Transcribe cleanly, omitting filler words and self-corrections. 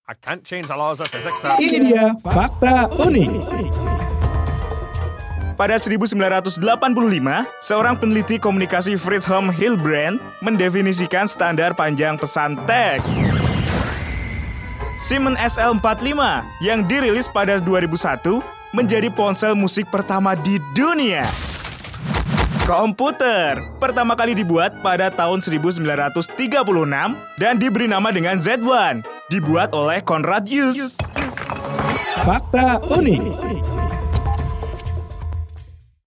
I can't change the laws of physics. Ini dia fakta unik. Pada 1985, seorang peneliti komunikasi Friedhelm Hilbrand mendefinisikan standar panjang pesan teks. Siemens SL45 yang dirilis pada 2001 menjadi ponsel musik pertama di dunia. Komputer pertama kali dibuat pada tahun 1936 dan diberi nama dengan Z1, dibuat oleh Konrad Zuse. Fakta unik.